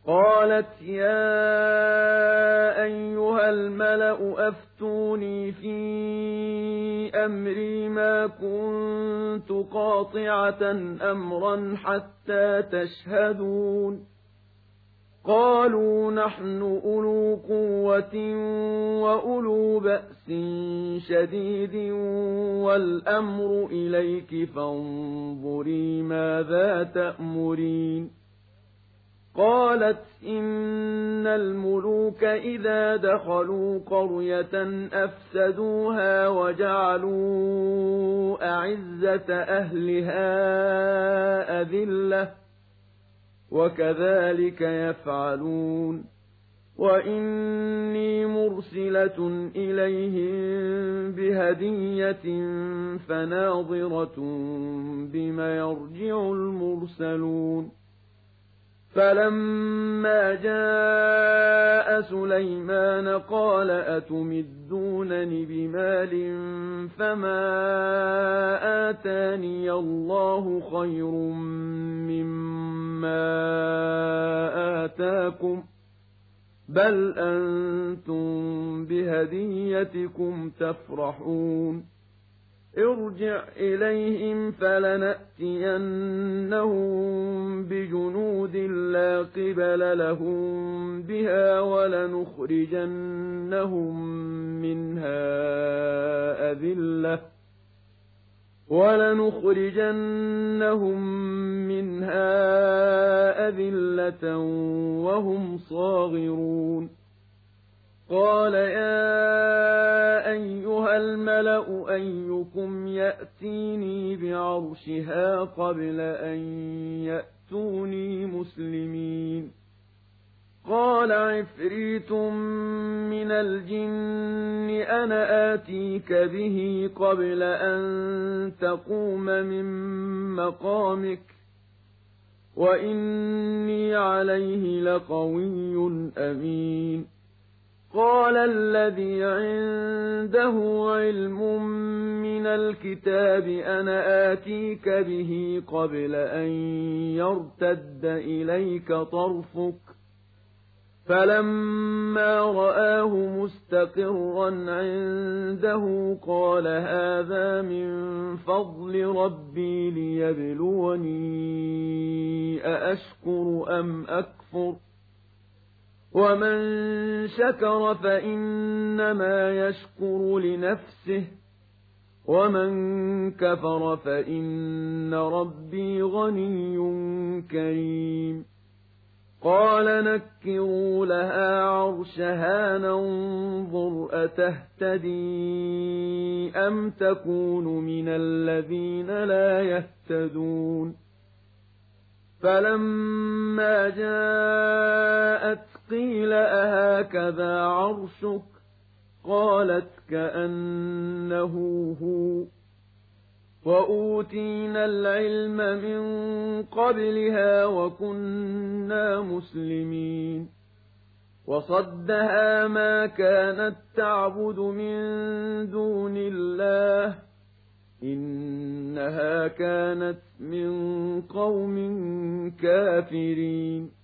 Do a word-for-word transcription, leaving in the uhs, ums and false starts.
قالت يا أيها الملأ أفتوني في أمري ما كنت قاطعة أمرا حتى تشهدون قالوا نحن أولو قوة وأولو بأس شديد والأمر إليك فانظري ماذا تأمرين قالت إن الملوك إذا دخلوا قرية أفسدوها وجعلوا أعزة أهلها أذلة وكذلك يفعلون وإني مرسلة إليهم بهدية فناظرة بما يرجع المرسلون فلما جاء سليمان قال أتمدونني بمال فما آتاني الله خير مما آتاكم بل أنتم بهديتكم تفرحون ارجع إليهم فلنأتينهم بجنود لا قبل لهم بها ولنخرجنهم منها أذلة ولنخرجنهم منها أذلة وهم صاغرون قال يا أيها الملأ أيكم يأتيني بعرشها قبل أن يأتوني مسلمين قال عفريت من الجن أنا آتيك به قبل أن تقوم من مقامك وإني عليه لقوي أمين قال الذي عنده علم من الكتاب أنا آتيك به قبل أن يرتد إليك طرفك فلما رآه مستقرا عنده قال هذا من فضل ربي ليبلوني أأشكر أم أكفر ومن شكر فإنما يشكر لنفسه ومن كفر فإن ربي غني كريم قال نكروا لها عرشها ننظر أتهتدي أم تكون من الذين لا يهتدون فلما جاءت قيل أهكذا عرشك قالت كأنه هو وأوتينا العلم من قبلها وكنا مسلمين وصدها ما كانت تعبد من دون الله إنها كانت من قوم كافرين